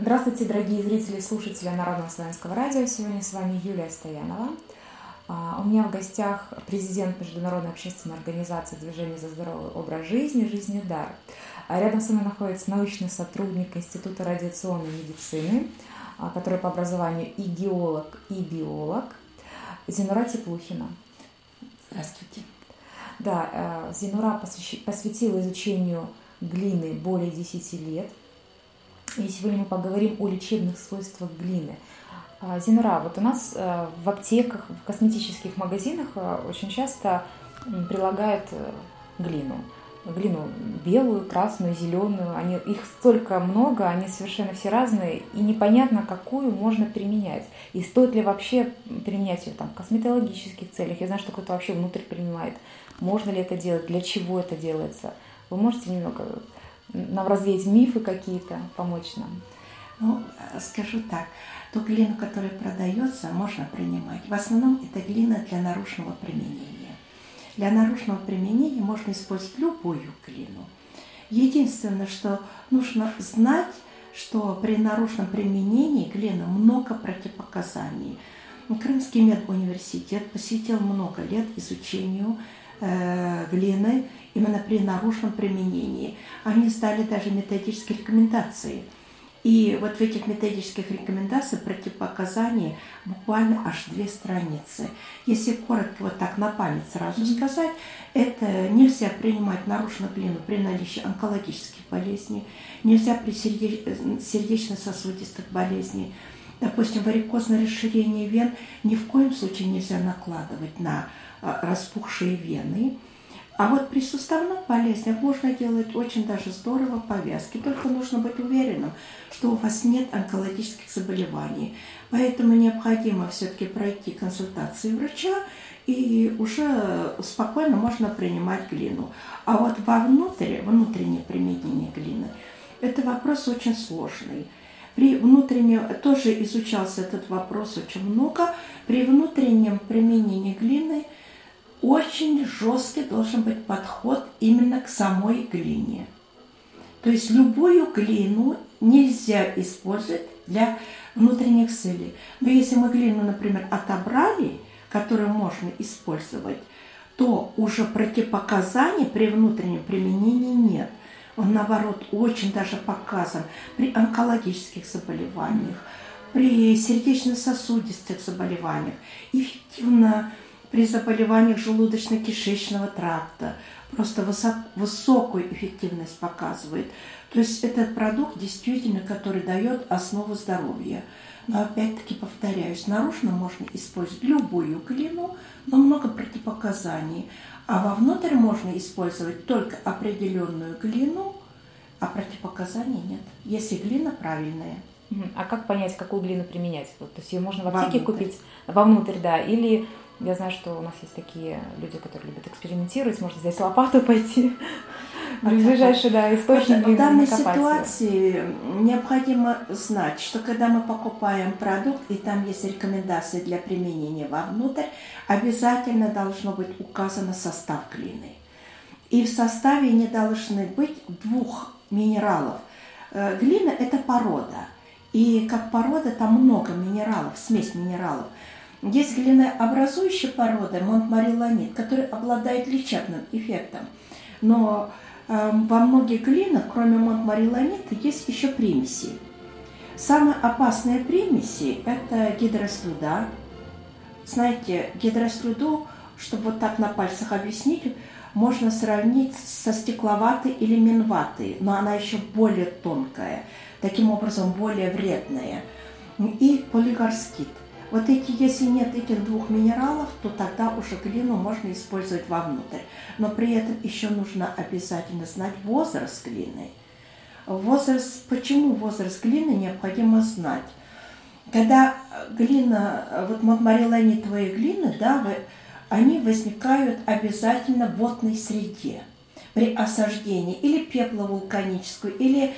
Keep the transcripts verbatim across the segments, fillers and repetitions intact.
Здравствуйте, дорогие зрители и слушатели Народного славянского радио. Сегодня с вами Юлия Стоянова. У меня в гостях президент Международной общественной организации «Движение за здоровый образ жизни» «Жизнь и дар». Рядом со мной находится научный сотрудник Института радиационной медицины, который по образованию и геолог, и биолог, Зинура Теплухина. Здравствуйте. Да, Зинура посвятила изучению глины более десяти лет. И сегодня мы поговорим о лечебных свойствах глины. Зинура, вот у нас в аптеках, в косметических магазинах очень часто прилагают глину. Глину белую, красную, зеленую. Они, их столько много, они совершенно все разные, и непонятно, какую можно применять. И стоит ли вообще применять ее там, в косметологических целях. Я знаю, что кто-то вообще внутрь принимает. Можно ли это делать, для чего это делается? Вы можете немного нам развеять мифы какие-то, помочь нам? Ну, скажу так, ту глину, которая продается, можно принимать. В основном это глина для наружного применения. Для наружного применения можно использовать любую глину. Единственное, что нужно знать, что при наружном применении глины много противопоказаний. Крымский медуниверситет посвятил много лет изучению э, глины именно при наружном применении. Они сдали даже методические рекомендации. И вот в этих методических рекомендациях противопоказаний буквально аж две страницы. Если коротко вот так на память сразу сказать, это нельзя принимать наружную глину при наличии онкологических болезней, нельзя при сердечно-сосудистых болезнях. Допустим, варикозное расширение вен ни в коем случае нельзя накладывать на распухшие вены. А вот при суставных болезнях можно делать очень даже здорово повязки, только нужно быть уверенным, что у вас нет онкологических заболеваний. Поэтому необходимо все-таки пройти консультации врача, и уже спокойно можно принимать глину. А вот вовнутрь, внутреннее применение глины, это вопрос очень сложный. При внутреннем, тоже изучался этот вопрос очень много, при внутреннем применении глины очень жесткий должен быть подход именно к самой глине. То есть любую глину нельзя использовать для внутренних целей. Но если мы глину, например, отобрали, которую можно использовать, то уже противопоказаний при внутреннем применении нет. Он, наоборот, очень даже показан при онкологических заболеваниях, при сердечно-сосудистых заболеваниях, эффективно при заболеваниях желудочно-кишечного тракта. Просто высок, высокую эффективность показывает. То есть этот продукт действительно, который дает основу здоровья. Но опять-таки повторяюсь, наружно можно использовать любую глину, но много противопоказаний. А вовнутрь можно использовать только определенную глину, а противопоказаний нет, если глина правильная. А как понять, какую глину применять? То есть ее можно в аптеке вовнутрь. Купить вовнутрь, да, или... Я знаю, что у нас есть такие люди, которые любят экспериментировать, можно здесь лопату пойти, в ближайший да, источник. В данной ситуации необходимо знать, что когда мы покупаем продукт, и там есть рекомендации для применения вовнутрь, обязательно должно быть указан состав глины. И в составе не должны быть двух минералов. Глина – это порода, и как порода там много минералов, смесь минералов. Есть глинообразующая порода монтмориллонит, который обладает лечебным эффектом. Но э, во многих глинах, кроме монтмориллонита, есть еще примеси. Самые опасные примеси – это гидрослюда. Знаете, гидрослюду, чтобы вот так на пальцах объяснить, можно сравнить со стекловатой или минватой, но она еще более тонкая, таким образом более вредная. И полигорскит. Вот эти, если нет этих двух минералов, то тогда уже глину можно использовать вовнутрь. Но при этом еще нужно обязательно знать возраст глины. Возраст, почему возраст глины необходимо знать? Когда глина, вот монтмориллонитовые глины, да, вы, они возникают обязательно в водной среде. При осаждении или пепловулканическую, или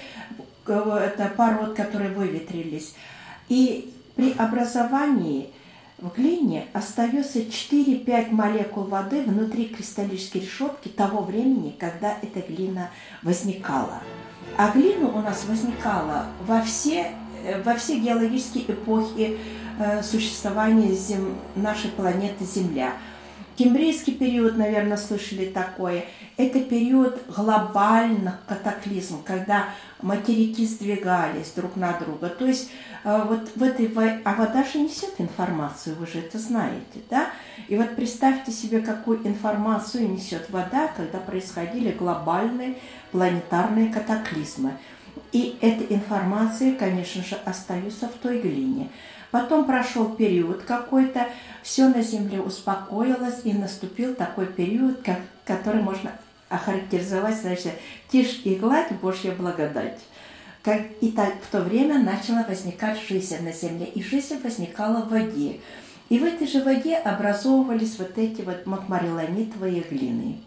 это пород, которые выветрились. И при образовании в глине остается четыре-пять молекул воды внутри кристаллической решетки того времени, когда эта глина возникала. А глина у нас возникала во все во все геологические эпохи существования зем... нашей планеты Земля. Кембрийский период, наверное, слышали такое. Это период глобальных катаклизмов, когда материки сдвигались друг на друга. То есть вот в этой... А вода же несет информацию, вы же это знаете, да? И вот представьте себе, какую информацию несет вода, когда происходили глобальные планетарные катаклизмы. И эта информация, конечно же, остается в той глине. Потом прошел период какой-то, все на Земле успокоилось, и наступил такой период, как, который можно охарактеризовать, значит, тишь и гладь, Божья благодать. Как, и так в то время начала возникать жизнь на Земле, и жизнь возникала в воде. И в этой же воде образовывались вот эти вот мокмариллонитовые глины.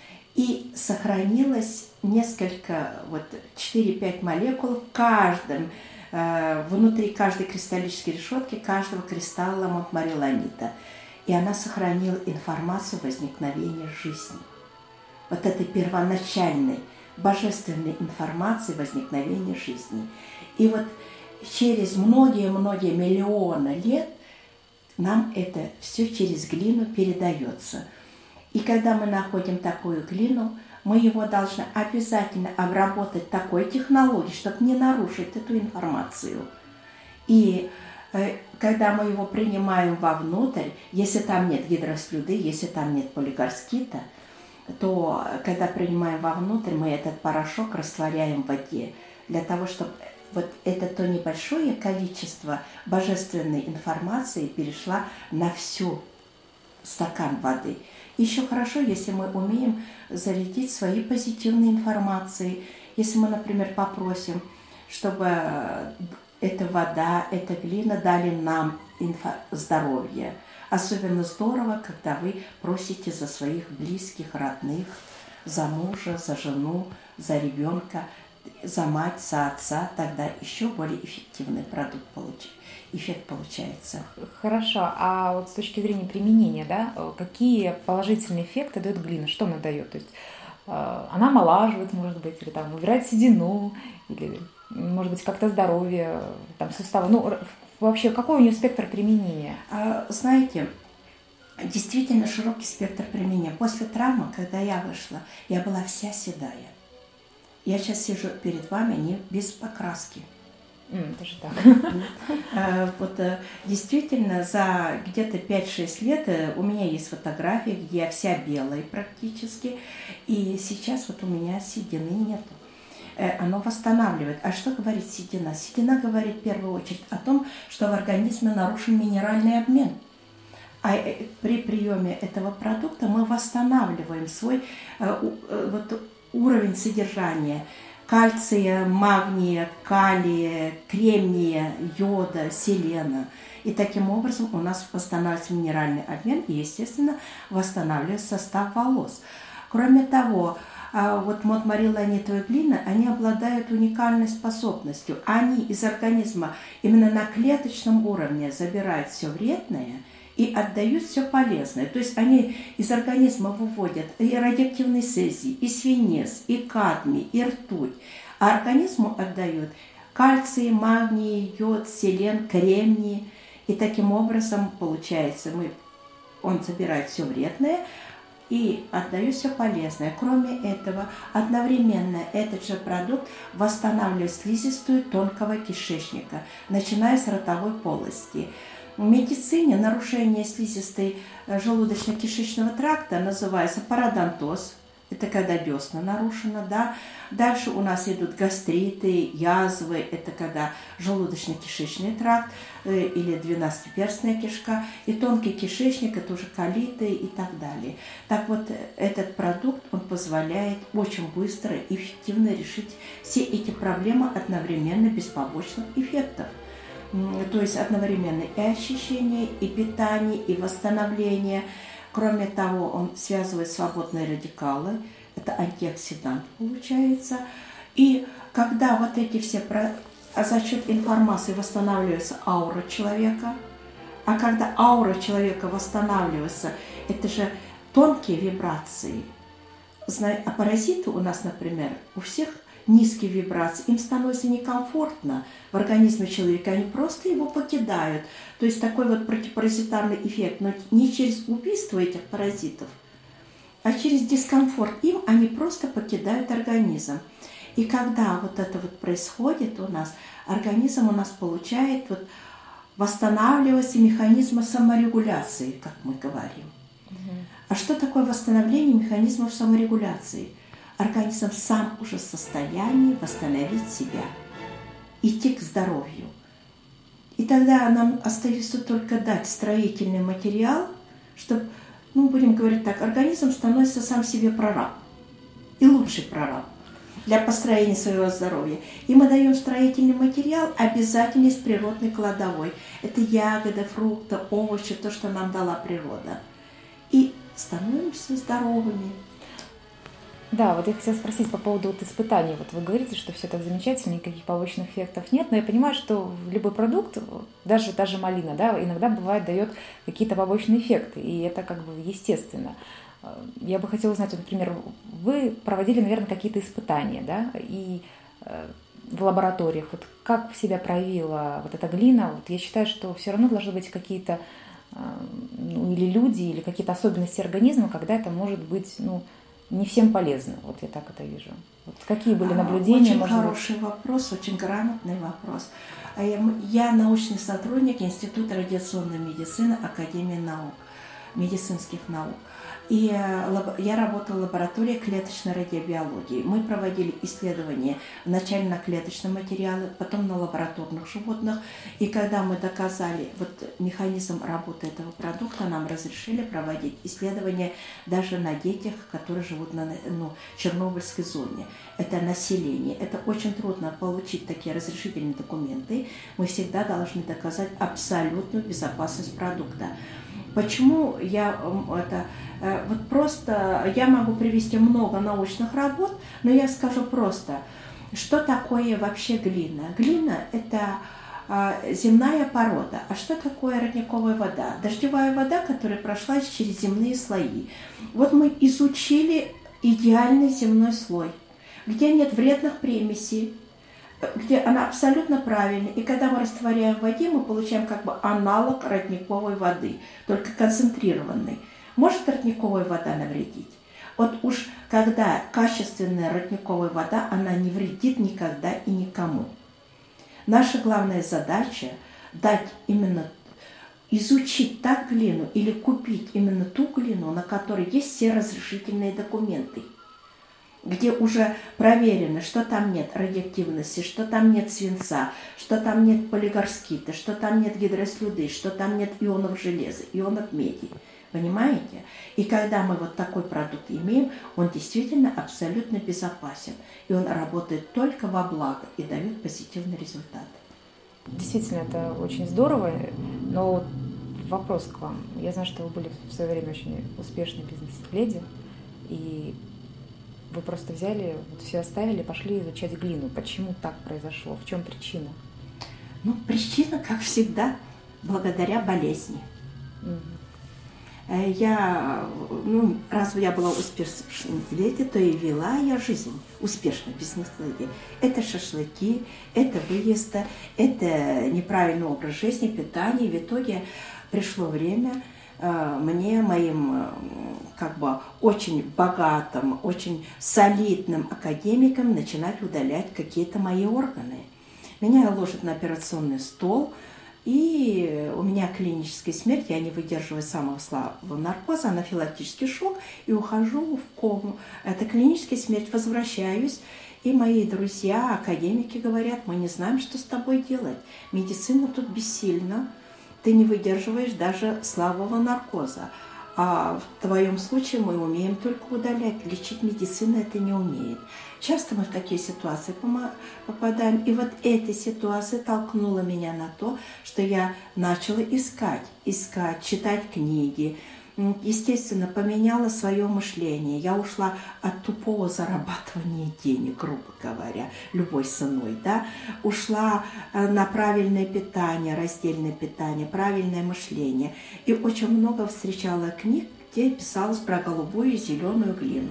И сохранилось несколько, вот четыре-пять молекул в каждом, э, внутри каждой кристаллической решетки, каждого кристалла мокмариллонита. И она сохранила информацию возникновения жизни. Вот этой первоначальной, божественной информации возникновения жизни. И вот через многие-многие миллионы лет нам это все через глину передается. И когда мы находим такую глину, мы его должны обязательно обработать такой технологией, чтобы не нарушить эту информацию. И э, когда мы его принимаем вовнутрь, если там нет гидрослюды, если там нет полигорскита, то когда принимаем вовнутрь, мы этот порошок растворяем в воде, для того, чтобы вот это то небольшое количество божественной информации перешло на всю стакан воды. Еще хорошо, если мы умеем зарядить свои позитивные информации. Если мы, например, попросим, чтобы эта вода, эта глина дали нам инфо- здоровье. Особенно здорово, когда вы просите за своих близких, родных, за мужа, за жену, за ребенка, за мать, за отца, тогда еще более эффективный продукт получается. Эффект получается. Хорошо. А вот с точки зрения применения, да, какие положительные эффекты дает глина? Что она дает? То есть э, она омолаживает, может быть, или там убирает седину, или, может быть, как-то здоровье, там, суставы. Ну, вообще, какой у нее спектр применения? А, знаете, действительно широкий спектр применения. После травмы, когда я вышла, я была вся седая. Я сейчас сижу перед вами не без покраски. Mm, даже так. Вот действительно, за где-то пять-шесть лет у меня есть фотографии, где я вся белая практически, и сейчас вот у меня седины нету. Оно восстанавливает. А что говорит седина? Седина говорит в первую очередь о том, что в организме нарушен минеральный обмен. А при приеме этого продукта мы восстанавливаем свой вот, уровень содержания кальция, магния, калия, кремния, йода, селена. И таким образом у нас восстанавливается минеральный обмен и, естественно, восстанавливается состав волос. Кроме того, вот мокмариллонитовые глины, они обладают уникальной способностью. Они из организма именно на клеточном уровне забирают все вредное и отдают все полезное. То есть они из организма выводят и радиоактивный цезий, и свинец, и кадмий, и ртуть. А организму отдают кальций, магний, йод, селен, кремний. И таким образом, получается, мы, он забирает все вредное и отдает все полезное. Кроме этого, одновременно этот же продукт восстанавливает слизистую тонкого кишечника, начиная с ротовой полости. В медицине нарушение слизистой желудочно-кишечного тракта называется пародонтоз. Это когда десна нарушена, да. Дальше у нас идут гастриты, язвы. Это когда желудочно-кишечный тракт э, или двенадцатиперстная кишка. И тонкий кишечник, это уже колиты и так далее. Так вот, этот продукт, он позволяет очень быстро и эффективно решить все эти проблемы одновременно без побочных эффектов. То есть одновременно и очищение, и питание, и восстановление. Кроме того, он связывает свободные радикалы, это антиоксидант получается. И когда вот эти все, про... а за счет информации восстанавливается аура человека, а когда аура человека восстанавливается, это же тонкие вибрации. А паразиты у нас, например, у всех низкие вибрации, им становится некомфортно в организме человека, они просто его покидают. То есть такой вот противопаразитарный эффект, но не через убийство этих паразитов, а через дискомфорт им они просто покидают организм. И когда вот это вот происходит у нас, организм у нас получает, вот, восстанавливается механизмы саморегуляции, как мы говорим. Угу. А что такое восстановление механизмов саморегуляции? Организм сам уже в состоянии восстановить себя, идти к здоровью. И тогда нам остается только дать строительный материал, чтобы, ну, будем говорить так, организм становится сам себе прораб. И лучший прораб для построения своего здоровья. И мы даем строительный материал, обязательно из природной кладовой. Это ягоды, фрукты, овощи, то, что нам дала природа. И становимся здоровыми. Да, вот я хотела спросить по поводу вот испытаний. Вот вы говорите, что все так замечательно, никаких побочных эффектов нет, но я понимаю, что любой продукт, даже та же малина, да, иногда бывает дает какие-то побочные эффекты, и это как бы естественно. Я бы хотела узнать, вот, например, вы проводили, наверное, какие-то испытания, да, и в лабораториях. Вот как себя проявила вот эта глина? Вот я считаю, что все равно должны быть какие-то, ну, или люди, или какие-то особенности организма, когда это может быть, ну, не всем полезно. Вот я так это вижу. Вот какие были наблюдения? Очень хороший быть? вопрос, очень грамотный вопрос. Я научный сотрудник Института радиационной медицины Академии наук, медицинских наук. И я работала в лаборатории клеточной радиобиологии. Мы проводили исследования вначале на клеточном материале, потом на лабораторных животных. И когда мы доказали вот механизм работы этого продукта, нам разрешили проводить исследования даже на детях, которые живут на, ну, Чернобыльской зоне. Это население. Это очень трудно получить такие разрешительные документы. Мы всегда должны доказать абсолютную безопасность продукта. Почему я это... Вот просто я могу привести много научных работ, но я скажу просто, что такое вообще глина. Глина – это земная порода. А что такое родниковая вода? Дождевая вода, которая прошла через земные слои. Вот мы изучили идеальный земной слой, где нет вредных примесей, где она абсолютно правильная. И когда мы растворяем в воде, мы получаем как бы аналог родниковой воды, только концентрированный. Может родниковая вода навредить? Вот уж когда качественная родниковая вода, она не вредит никогда и никому. Наша главная задача – дать именно, изучить так глину или купить именно ту глину, на которой есть все разрешительные документы, где уже проверено, что там нет радиоактивности, что там нет свинца, что там нет полигорскита, что там нет гидрослюды, что там нет ионов железа, ионов меди. Понимаете? И когда мы вот такой продукт имеем, он действительно абсолютно безопасен. И он работает только во благо и дает позитивный результат. Действительно, это очень здорово. Но вот вопрос к вам. Я знаю, что вы были в свое время очень успешной бизнес-леди. И вы просто взяли, вот все оставили, пошли изучать глину. Почему так произошло? В чем причина? Ну, причина, как всегда, благодаря болезни. Угу. Я, ну, раз я была успешной леди, то и вела я жизнь успешной бизнес-леди. Это шашлыки, это выезды, это неправильный образ жизни, питание. В итоге пришло время мне, моим как бы очень богатым, очень солидным академикам начинать удалять какие-то мои органы. Меня ложат на операционный стол, и у меня клиническая смерть, я не выдерживаю самого слабого наркоза, анафилактический шок, и ухожу в кому. Это клиническая смерть, возвращаюсь, и мои друзья, академики говорят, мы не знаем, что с тобой делать. Медицина тут бессильна, ты не выдерживаешь даже слабого наркоза. А в твоем случае мы умеем только удалять, лечить медицина это не умеет. Часто мы в такие ситуации попадаем, и вот эта ситуация толкнула меня на то, что я начала искать, искать, читать книги. Естественно, поменяла свое мышление. Я ушла от тупого зарабатывания денег, грубо говоря, любой ценой, да. Ушла на правильное питание, раздельное питание, правильное мышление. И очень много встречала книг, где писалось про голубую и зеленую глину.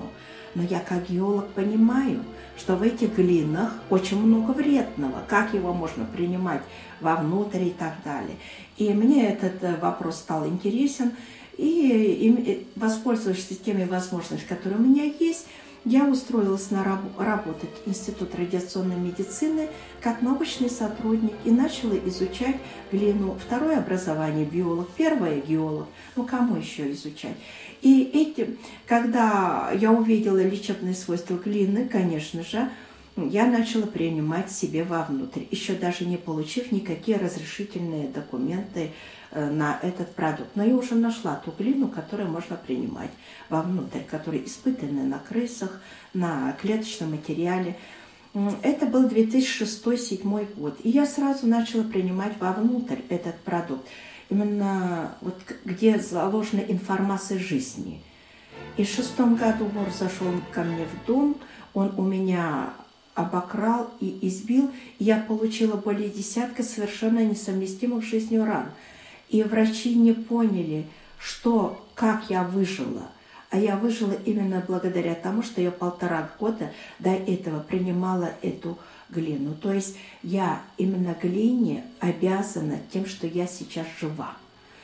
Но я как геолог понимаю, что в этих глинах очень много вредного, как его можно принимать вовнутрь и так далее. И мне этот вопрос стал интересен, и, и воспользовавшись теми возможностями, которые у меня есть, я устроилась на раб, работать в Институт радиационной медицины как научный сотрудник и начала изучать глину. Второе образование биолог, первое геолог. Ну, кому еще изучать? И этим, когда я увидела лечебные свойства глины, конечно же, я начала принимать себе вовнутрь, еще даже не получив никакие разрешительные документы на этот продукт. Но я уже нашла ту глину, которую можно принимать вовнутрь, которая испытана на крысах, на клеточном материале. Это был две тысячи шестой — две тысячи седьмой год. И я сразу начала принимать вовнутрь этот продукт. Именно вот где заложена информация жизни. И в шестом году вор зашел ко мне в дом, он у меня обокрал и избил, и я получила более десятка совершенно несовместимых с жизнью ран. И врачи не поняли, что, как я выжила. А я выжила именно благодаря тому, что я полтора года до этого принимала эту глину. То есть я именно глине обязана тем, что я сейчас жива.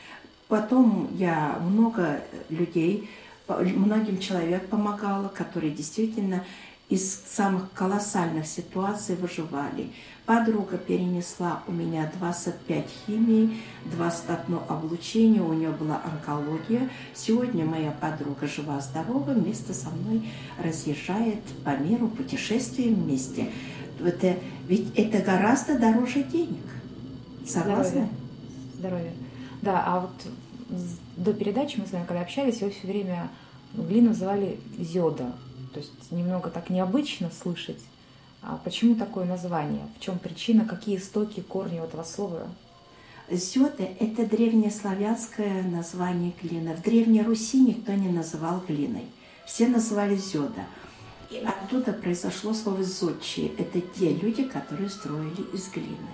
Потом я много людей, многим человек помогала, которые действительно из самых колоссальных ситуаций выживали. Подруга перенесла у меня двадцать пять химий, двадцать одно облучение, у нее была онкология. Сегодня моя подруга жива-здорова, вместе со мной разъезжает по миру, путешествуем вместе. Это, ведь это гораздо дороже денег. Согласны? Здоровье. Здоровье. Да, а вот до передачи мы с вами, когда общались, вы все время глину называли зёда. То есть немного так необычно слышать. А почему такое название? В чем причина? Какие истоки, корни этого слова? Зёда – это древнеславянское название глины. В Древней Руси никто не называл глиной. Все называли зёда. И оттуда произошло слово зодчие. Это те люди, которые строили из глины.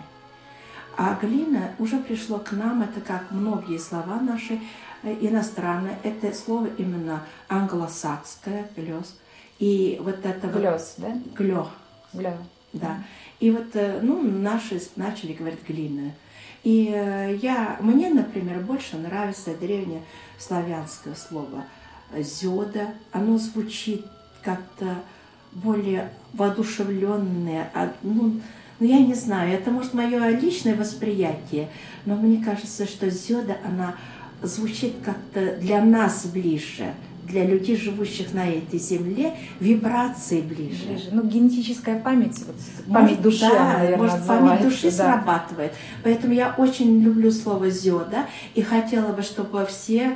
А глина уже пришло к нам, это как многие слова наши иностранные. Это слово именно англосакское, глёс. И вот это Глёс, вот, да? Глё. Глё. Да. И вот, ну, наши начали говорить глина. И я, мне, например, больше нравится древнеславянское слово зёда. Оно звучит как-то более воодушевленное. Ну, ну, я не знаю, это, может, мое личное восприятие, но мне кажется, что зёда, она звучит как-то для нас ближе, для людей, живущих на этой земле, вибрации ближе. ближе. Ну, генетическая память, вот, может, память души, да, она, наверное, может, память души да. срабатывает. Поэтому я очень люблю слово зёда и хотела бы, чтобы все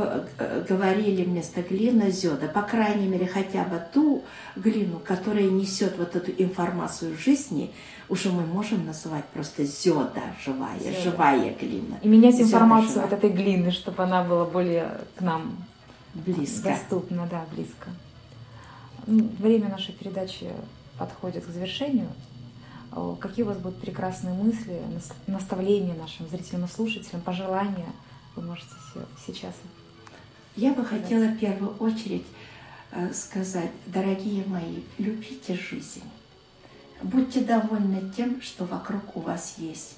говорили вместо глина зёда. По крайней мере, хотя бы ту глину, которая несет вот эту информацию жизни, уже мы можем называть просто зёда, живая, зёда. Живая глина. И менять информацию зёда, от этой глины, чтобы она была более к нам близко. Доступно, да, близко. Время нашей передачи подходит к завершению. Какие у вас будут прекрасные мысли, наставления нашим зрителям и слушателям, пожелания вы можете сейчас? Я бы хотела в первую очередь сказать, дорогие мои, любите жизнь. Будьте довольны тем, что вокруг у вас есть.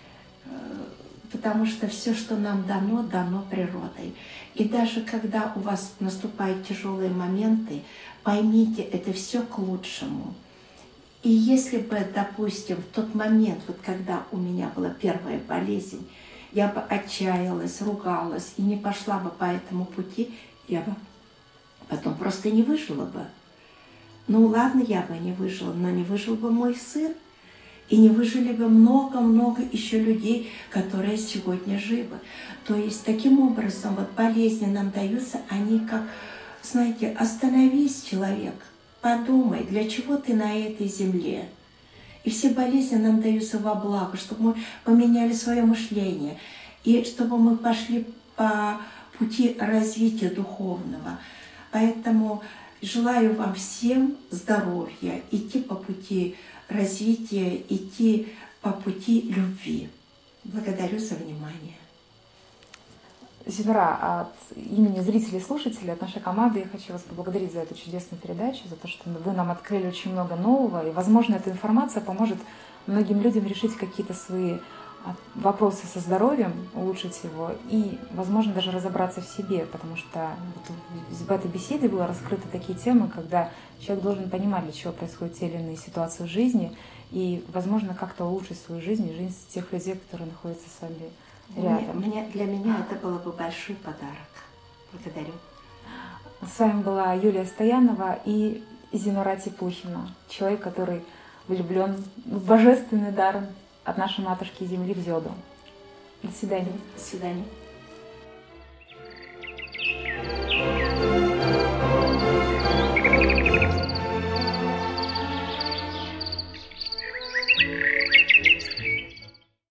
Потому что все, что нам дано, дано природой. И даже когда у вас наступают тяжелые моменты, поймите, это все к лучшему. И если бы, допустим, в тот момент, вот когда у меня была первая болезнь, я бы отчаялась, ругалась и не пошла бы по этому пути, я бы потом просто не выжила бы. Ну ладно, я бы не выжила, но не выжил бы мой сын. И не выжили бы много-много еще людей, которые сегодня живы. То есть таким образом вот болезни нам даются, они как, знаете, остановись, человек, подумай, для чего ты на этой земле. И все болезни нам даются во благо, чтобы мы поменяли свое мышление, и чтобы мы пошли по пути развития духовного. Поэтому желаю вам всем здоровья, идти по пути развития, идти по пути любви. Благодарю за внимание. Зинура, от имени зрителей и слушателей, от нашей команды я хочу вас поблагодарить за эту чудесную передачу, за то, что вы нам открыли очень много нового, и, возможно, эта информация поможет многим людям решить какие-то свои вопросы со здоровьем, улучшить его и, возможно, даже разобраться в себе, потому что вот в этой беседе было раскрыты такие темы, когда человек должен понимать, для чего происходят те или иные ситуации в жизни, и, возможно, как-то улучшить свою жизнь и жизнь тех людей, которые находятся с вами рядом. Мне, мне, для меня это было бы большой подарок. Благодарю. С вами была Юлия Стоянова и Зинура Типухина, человек, который влюблен в божественный дар от нашей матушки Земли в Зёду. До свидания. До свидания.